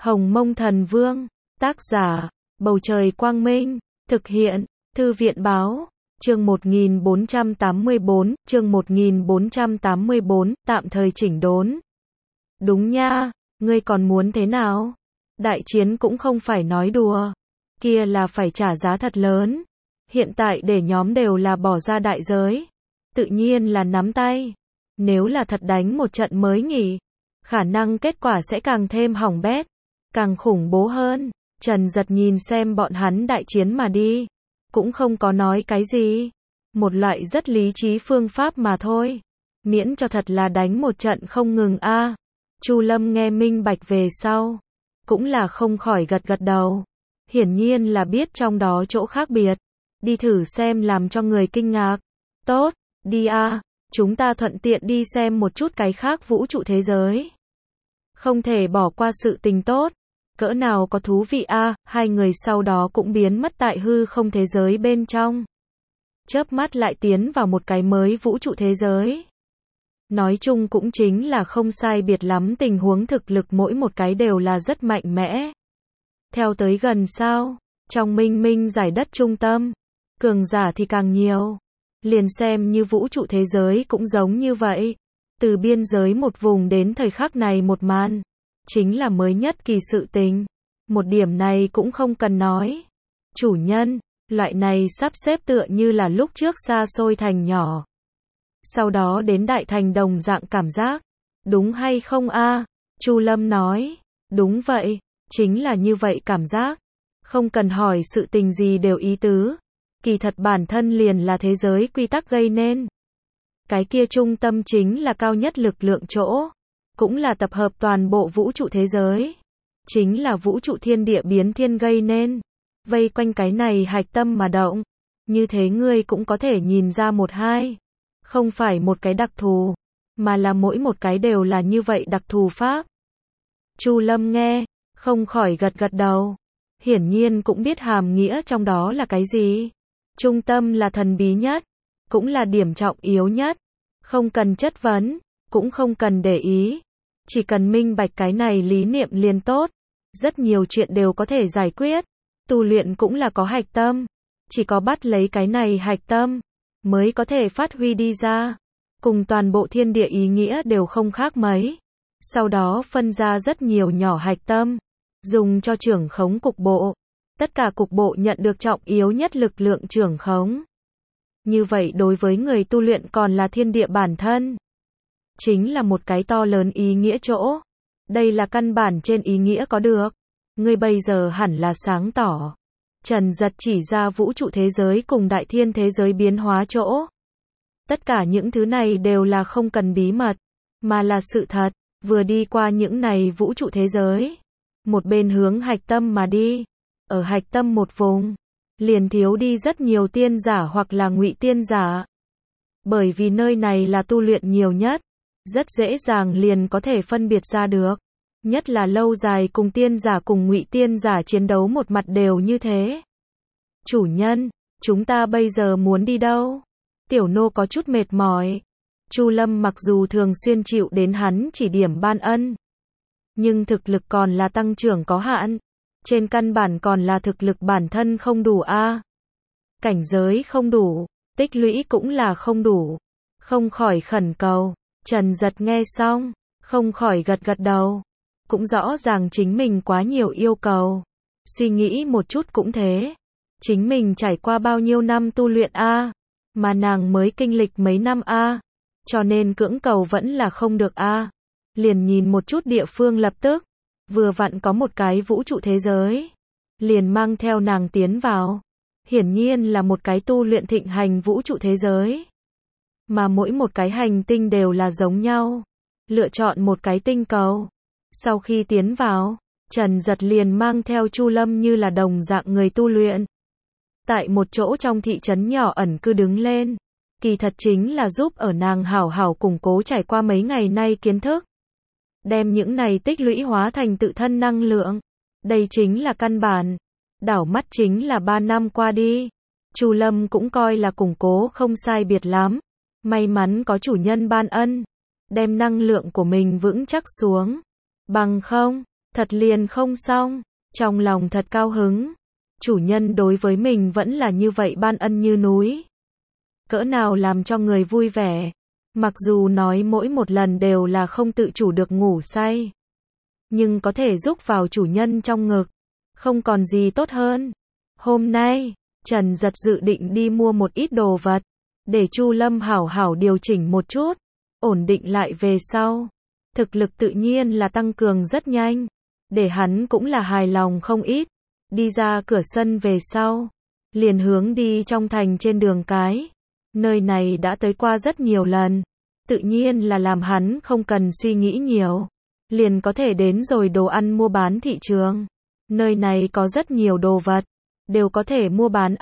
Hồng Mông Thần Vương, tác giả, Bầu Trời Quang Minh, thực hiện, Thư viện Báo, chương 1484, tạm thời chỉnh đốn. Đúng nha, ngươi còn muốn thế nào? Đại chiến cũng không phải nói đùa, kia là phải trả giá thật lớn. Hiện tại để nhóm đều là bỏ ra đại giới, tự nhiên là nắm tay. Nếu là thật đánh một trận mới nghỉ, khả năng kết quả sẽ càng thêm hỏng bét, càng khủng bố hơn. Trần Giật nhìn xem bọn hắn đại chiến mà đi, cũng không có nói cái gì. Một loại rất lý trí phương pháp mà thôi. Miễn cho thật là đánh một trận không ngừng a. Chu Lâm nghe minh bạch về sau, cũng là không khỏi gật gật đầu. Hiển nhiên là biết trong đó chỗ khác biệt. Đi thử xem làm cho người kinh ngạc. Tốt, đi a, chúng ta thuận tiện đi xem một chút cái khác vũ trụ thế giới. Không thể bỏ qua sự tình tốt. Cỡ nào có thú vị a. Hai người sau đó cũng biến mất tại hư không thế giới bên trong. Chớp mắt lại tiến vào một cái mới vũ trụ thế giới. Nói chung cũng chính là không sai biệt lắm, tình huống thực lực mỗi một cái đều là rất mạnh mẽ. Theo tới gần sao, trong minh minh giải đất trung tâm, cường giả thì càng nhiều. Liền xem như vũ trụ thế giới cũng giống như vậy. Từ biên giới một vùng đến thời khắc này một màn, chính là mới nhất kỳ sự tình. Một điểm này cũng không cần nói. Chủ nhân, loại này sắp xếp tựa như là lúc trước xa xôi thành nhỏ, sau đó đến đại thành đồng dạng cảm giác. Đúng hay không a? Chu Lâm nói. Đúng vậy, chính là như vậy cảm giác. Không cần hỏi sự tình gì đều ý tứ. Kỳ thật bản thân liền là thế giới quy tắc gây nên. Cái kia trung tâm chính là cao nhất lực lượng chỗ, cũng là tập hợp toàn bộ vũ trụ thế giới. Chính là vũ trụ thiên địa biến thiên gây nên. Vây quanh cái này hạch tâm mà động. Như thế ngươi cũng có thể nhìn ra một hai. Không phải một cái đặc thù, mà là mỗi một cái đều là như vậy đặc thù pháp. Chu Lâm nghe, không khỏi gật gật đầu. Hiển nhiên cũng biết hàm nghĩa trong đó là cái gì. Trung tâm là thần bí nhất, cũng là điểm trọng yếu nhất. Không cần chất vấn, cũng không cần để ý. Chỉ cần minh bạch cái này lý niệm liền tốt. Rất nhiều chuyện đều có thể giải quyết. Tu luyện cũng là có hạch tâm. Chỉ có bắt lấy cái này hạch tâm, mới có thể phát huy đi ra. Cùng toàn bộ thiên địa ý nghĩa đều không khác mấy. Sau đó phân ra rất nhiều nhỏ hạch tâm, dùng cho trưởng khống cục bộ. Tất cả cục bộ nhận được trọng yếu nhất lực lượng trưởng khống. Như vậy đối với người tu luyện còn là thiên địa bản thân. Chính là một cái to lớn ý nghĩa chỗ. Đây là căn bản trên ý nghĩa có được. Ngươi bây giờ hẳn là sáng tỏ. Trần Giật chỉ ra vũ trụ thế giới cùng đại thiên thế giới biến hóa chỗ. Tất cả những thứ này đều là không cần bí mật, mà là sự thật. Vừa đi qua những này vũ trụ thế giới, một bên hướng hạch tâm mà đi. Ở hạch tâm một vùng, liền thiếu đi rất nhiều tiên giả hoặc là ngụy tiên giả. Bởi vì nơi này là tu luyện nhiều nhất, rất dễ dàng liền có thể phân biệt ra được. Nhất là lâu dài cùng tiên giả cùng ngụy tiên giả chiến đấu một mặt đều như thế. Chủ nhân, chúng ta bây giờ muốn đi đâu? Tiểu nô có chút mệt mỏi. Chu Lâm mặc dù thường xuyên chịu đến hắn chỉ điểm ban ân, nhưng thực lực còn là tăng trưởng có hạn. Trên căn bản còn là thực lực bản thân không đủ a. Cảnh giới không đủ, tích lũy cũng là không đủ. Không khỏi khẩn cầu. Trần Giật nghe xong, không khỏi gật gật đầu. Cũng rõ ràng chính mình quá nhiều yêu cầu. Suy nghĩ một chút cũng thế. Chính mình trải qua bao nhiêu năm tu luyện a, mà nàng mới kinh lịch mấy năm a, cho nên cưỡng cầu vẫn là không được a. Liền nhìn một chút địa phương lập tức, vừa vặn có một cái vũ trụ thế giới, liền mang theo nàng tiến vào. Hiển nhiên là một cái tu luyện thịnh hành vũ trụ thế giới, mà mỗi một cái hành tinh đều là giống nhau. Lựa chọn một cái tinh cầu. Sau khi tiến vào, Trần Giật liền mang theo Chu Lâm như là đồng dạng người tu luyện. Tại một chỗ trong thị trấn nhỏ ẩn cư đứng lên. Kỳ thật chính là giúp ở nàng hảo hảo củng cố trải qua mấy ngày nay kiến thức. Đem những này tích lũy hóa thành tự thân năng lượng. Đây chính là căn bản. Đảo mắt chính là 3 năm qua đi. Chu Lâm cũng coi là củng cố không sai biệt lắm. May mắn có chủ nhân ban ân, đem năng lượng của mình vững chắc xuống. Bằng không, Thật liền không xong, trong lòng thật cao hứng. Chủ nhân đối với mình vẫn là như vậy ban ân như núi. Cỡ nào làm cho người vui vẻ. Mặc dù nói mỗi một lần đều là không tự chủ được ngủ say. Nhưng có thể giúp vào chủ nhân trong ngực. Không còn gì tốt hơn. Hôm nay, Trần Giật dự định đi mua một ít đồ vật. Để Chu Lâm hảo hảo điều chỉnh một chút. Ổn định lại về sau. Thực lực tự nhiên là tăng cường rất nhanh. Để hắn cũng là hài lòng không ít. Đi ra cửa sân về sau. Liền hướng đi trong thành trên đường cái. Nơi này đã tới qua rất nhiều lần. Tự nhiên là làm hắn không cần suy nghĩ nhiều. Liền có thể đến rồi đồ ăn mua bán thị trường. Nơi này có rất nhiều đồ vật. Đều có thể mua bán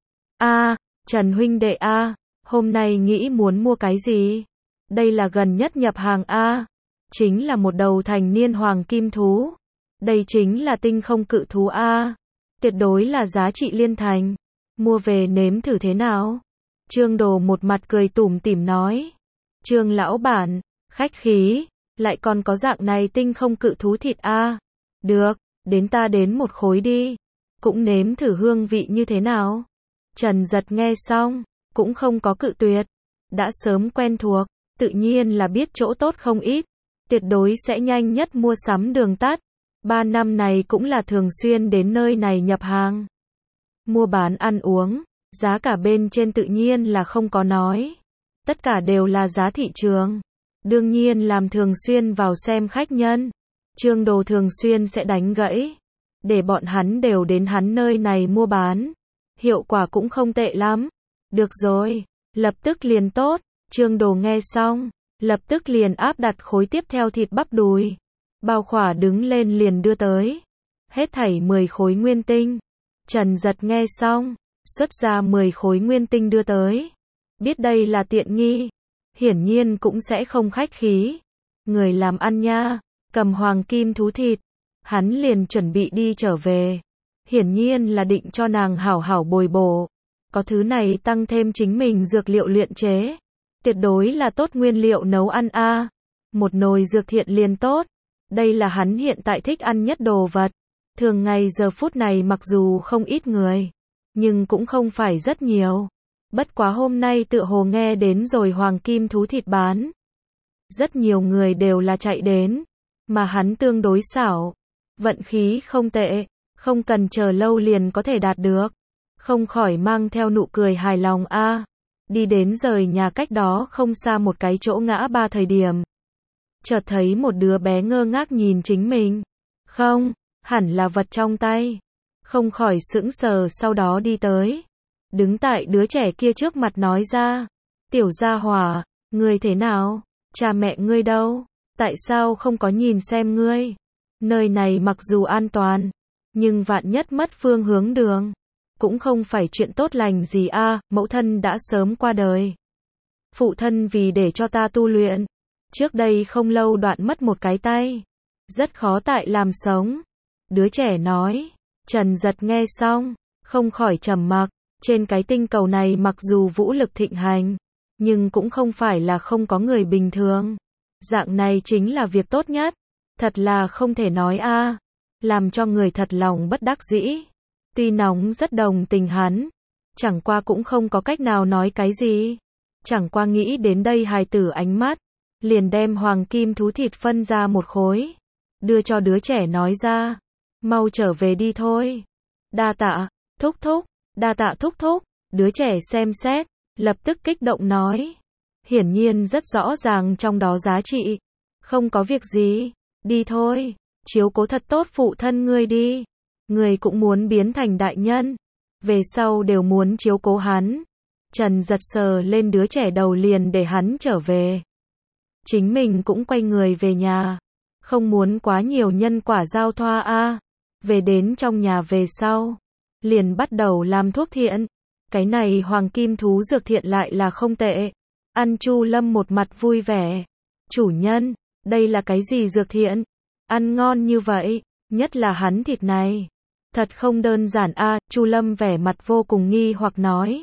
a. Trần huynh đệ a. Hôm nay nghĩ muốn mua cái gì? Đây là gần nhất nhập hàng a. Chính là một đầu thành niên hoàng kim thú. Đây chính là tinh không cự thú a. Tuyệt đối là giá trị liên thành. Mua về nếm thử thế nào? Trương Đồ một mặt cười tủm tỉm nói. Trương lão bản, khách khí, lại còn có dạng này tinh không cự thú thịt a. Được, đến ta đến một khối đi. Cũng nếm thử hương vị như thế nào? Trần Giật nghe xong, cũng không có cự tuyệt. Đã sớm quen thuộc, tự nhiên là biết chỗ tốt không ít. Tuyệt đối sẽ nhanh nhất mua sắm đường tắt. 3 năm này cũng là thường xuyên đến nơi này nhập hàng. Mua bán ăn uống, giá cả bên trên tự nhiên là không có nói. Tất cả đều là giá thị trường. Đương nhiên làm thường xuyên vào xem khách nhân. Trương Đồ thường xuyên sẽ đánh gãy. Để bọn hắn đều đến hắn nơi này mua bán. Hiệu quả cũng không tệ lắm. Được rồi, lập tức liền tốt. Trương Đồ nghe xong, lập tức liền áp đặt khối tiếp theo thịt bắp đùi. Bao khỏa đứng lên liền đưa tới. Hết thảy 10 khối nguyên tinh. Trần Giật nghe xong, xuất ra 10 khối nguyên tinh đưa tới. Biết đây là tiện nghi. Hiển nhiên cũng sẽ không khách khí. Người làm ăn nha, cầm hoàng kim thú thịt. Hắn liền chuẩn bị đi trở về. Hiển nhiên là định cho nàng hảo hảo bồi bổ. Có thứ này tăng thêm chính mình dược liệu luyện chế. Tuyệt đối là tốt nguyên liệu nấu ăn a. Một nồi dược thiện liền tốt. Đây là hắn hiện tại thích ăn nhất đồ vật. Thường ngày giờ phút này mặc dù không ít người, nhưng cũng không phải rất nhiều. Bất quá hôm nay tựa hồ nghe đến rồi hoàng kim thú thịt bán. Rất nhiều người đều là chạy đến, mà hắn tương đối xảo. Vận khí không tệ, không cần chờ lâu liền có thể đạt được. Không khỏi mang theo nụ cười hài lòng a. Đi đến rời nhà cách đó không xa một cái chỗ ngã ba thời điểm. Chợt thấy một đứa bé ngơ ngác nhìn chính mình. Không, hẳn là vật trong tay. Không khỏi sững sờ sau đó đi tới. Đứng tại đứa trẻ kia trước mặt nói ra. Tiểu gia hỏa, ngươi thế nào? Cha mẹ ngươi đâu? Tại sao không có nhìn xem ngươi? Nơi này mặc dù an toàn, nhưng vạn nhất mất phương hướng đường. Cũng không phải chuyện tốt lành gì a. Mẫu thân đã sớm qua đời. Phụ thân vì để cho ta tu luyện. Trước đây không lâu đoạn mất một cái tay. Rất khó tại làm sống. Đứa trẻ nói. Trần Giật nghe xong, không khỏi trầm mặc. Trên cái tinh cầu này mặc dù vũ lực thịnh hành, nhưng cũng không phải là không có người bình thường. Dạng này chính là việc tốt nhất. Thật là không thể nói a. Làm cho người thật lòng bất đắc dĩ. Tuy nóng rất đồng tình hắn. Chẳng qua cũng không có cách nào nói cái gì. Chẳng qua nghĩ đến đây hài tử ánh mắt. Liền đem hoàng kim thú thịt phân ra một khối. Đưa cho đứa trẻ nói ra. Mau trở về đi thôi. Đa tạ, thúc thúc. Đa tạ thúc thúc. Đứa trẻ xem xét, lập tức kích động nói. Hiển nhiên rất rõ ràng trong đó giá trị. Không có việc gì. Đi thôi. Chiếu cố thật tốt phụ thân ngươi đi. Ngươi cũng muốn biến thành đại nhân. Về sau đều muốn chiếu cố hắn. Trần Giật sờ lên đứa trẻ đầu liền để hắn trở về. Chính mình cũng quay người về nhà. Không muốn quá nhiều nhân quả giao thoa a. Về đến trong nhà về sau. Liền bắt đầu làm thuốc thiện. Cái này hoàng kim thú dược thiện lại là không tệ. Ăn Chu Lâm một mặt vui vẻ. Chủ nhân, đây là cái gì dược thiện? Ăn ngon như vậy, nhất là hắn thịt này. Thật không đơn giản a. Chu Lâm vẻ mặt vô cùng nghi hoặc nói.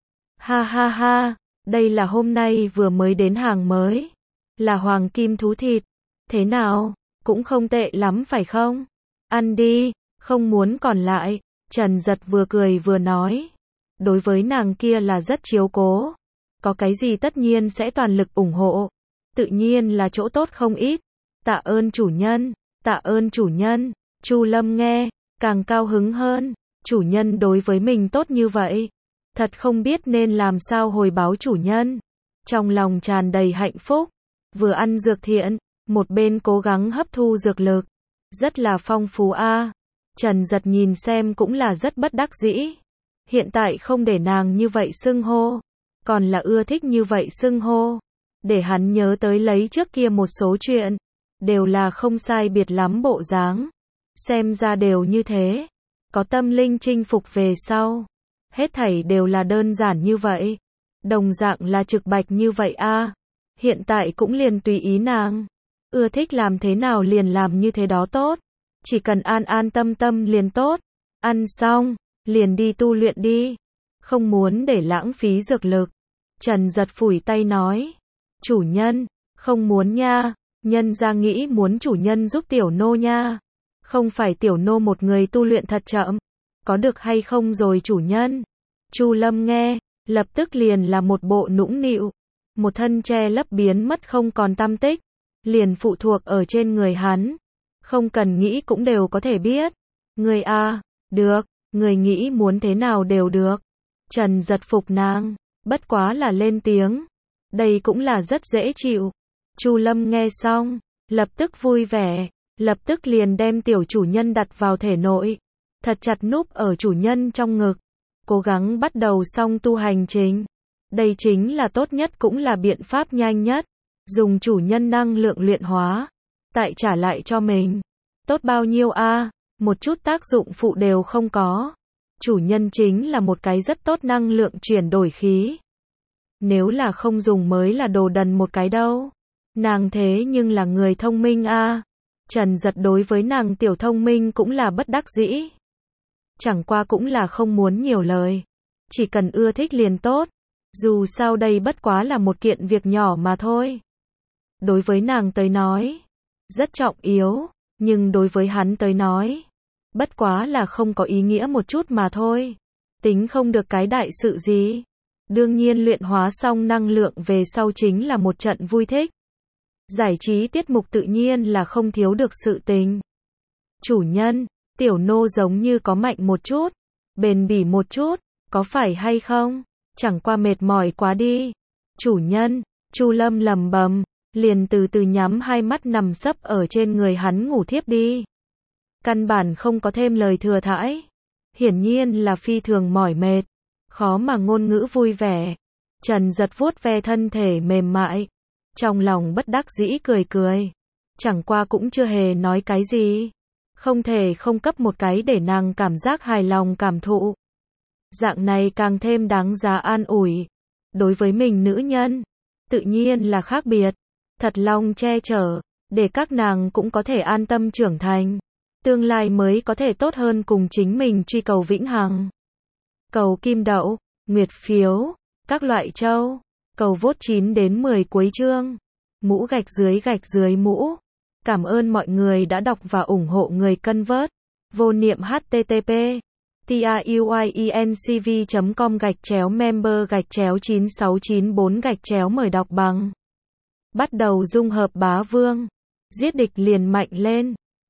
Ha ha ha, đây là hôm nay vừa mới đến hàng mới. Là hoàng kim thú thịt. Thế nào? cũng không tệ lắm phải không? Ăn đi, không muốn còn lại. Trần Giật vừa cười vừa nói. Đối với nàng kia là rất chiếu cố. Có cái gì tất nhiên sẽ toàn lực ủng hộ. Tự nhiên là chỗ tốt không ít. Tạ ơn chủ nhân, tạ ơn chủ nhân. Chu Lâm nghe, càng cao hứng hơn. Chủ nhân đối với mình tốt như vậy. Thật không biết nên làm sao hồi báo chủ nhân. Trong lòng tràn đầy hạnh phúc. Vừa ăn dược thiện, một bên cố gắng hấp thu dược lực. Rất là phong phú a. Trần Giật nhìn xem cũng là rất bất đắc dĩ. Hiện tại không để nàng như vậy xưng hô, còn là ưa thích như vậy xưng hô. Để hắn nhớ tới lấy trước kia một số chuyện, đều là không sai biệt lắm bộ dáng. Xem ra đều như thế. Có tâm linh chinh phục về sau. Hết thảy đều là đơn giản như vậy. Đồng dạng là trực bạch như vậy a. Hiện tại cũng liền tùy ý nàng. Ưa thích làm thế nào liền làm như thế đó tốt. Chỉ cần an an tâm tâm liền tốt. Ăn xong, liền đi tu luyện đi. Không muốn để lãng phí dược lực. Trần Giật phủi tay nói. Chủ nhân, không muốn nha. Nhân ra nghĩ muốn chủ nhân giúp tiểu nô nha. Không phải tiểu nô một người tu luyện thật chậm. Có được hay không rồi chủ nhân? Chu Lâm nghe, lập tức liền là một bộ nũng nịu. Một thân che lấp biến mất không còn tăm tích. Liền phụ thuộc ở trên người hắn. Không cần nghĩ cũng đều có thể biết. Người a, được, người nghĩ muốn thế nào đều được. Trần Giật phục nàng, bất quá là lên tiếng. Đây cũng là rất dễ chịu. Chu Lâm nghe xong, lập tức vui vẻ, lập tức liền đem tiểu chủ nhân đặt vào thể nội. Thật chặt núp ở chủ nhân trong ngực. Cố gắng bắt đầu xong tu hành trình. Đây chính là tốt nhất cũng là biện pháp nhanh nhất. Dùng chủ nhân năng lượng luyện hóa. Tại trả lại cho mình. Tốt bao nhiêu a, một chút tác dụng phụ đều không có. Chủ nhân chính là một cái rất tốt năng lượng chuyển đổi khí. Nếu là không dùng mới là đồ đần một cái đâu. Nàng thế nhưng là người thông minh a. Trần Giật đối với nàng tiểu thông minh cũng là bất đắc dĩ. Chẳng qua cũng là không muốn nhiều lời. Chỉ cần ưa thích liền tốt. Dù sao đây bất quá là một kiện việc nhỏ mà thôi. Đối với nàng tới nói, rất trọng yếu. Nhưng đối với hắn tới nói, bất quá là không có ý nghĩa một chút mà thôi. Tính không được cái đại sự gì. Đương nhiên luyện hóa xong năng lượng về sau chính là một trận vui thích. Giải trí tiết mục tự nhiên là không thiếu được sự tình. Chủ nhân, tiểu nô giống như có mạnh một chút, bền bỉ một chút, có phải hay không? Chẳng qua mệt mỏi quá đi. Chủ nhân, Chu Lâm lẩm bẩm, liền từ từ nhắm hai mắt nằm sấp ở trên người hắn ngủ thiếp đi. Căn bản không có thêm lời thừa thãi. Hiển nhiên là phi thường mỏi mệt, khó mà ngôn ngữ vui vẻ. Trần Giật vuốt ve thân thể mềm mại, trong lòng bất đắc dĩ cười cười. Chẳng qua cũng chưa hề nói cái gì. Không thể không cấp một cái để nàng cảm giác hài lòng cảm thụ. Dạng này càng thêm đáng giá an ủi. Đối với mình nữ nhân, tự nhiên là khác biệt. Thật lòng che chở, để các nàng cũng có thể an tâm trưởng thành. Tương lai mới có thể tốt hơn cùng chính mình truy cầu vĩnh hằng. Cầu kim đậu, nguyệt phiếu, các loại châu. Cầu vote 9 đến 10 cuối chương. Mũ gạch dưới mũ. Cảm ơn mọi người đã đọc và ủng hộ người cân vớt. Vô niệm http truyencv.com/member/9694 mời đọc bằng. Bắt đầu dung hợp bá vương. Giết địch liền mạnh lên.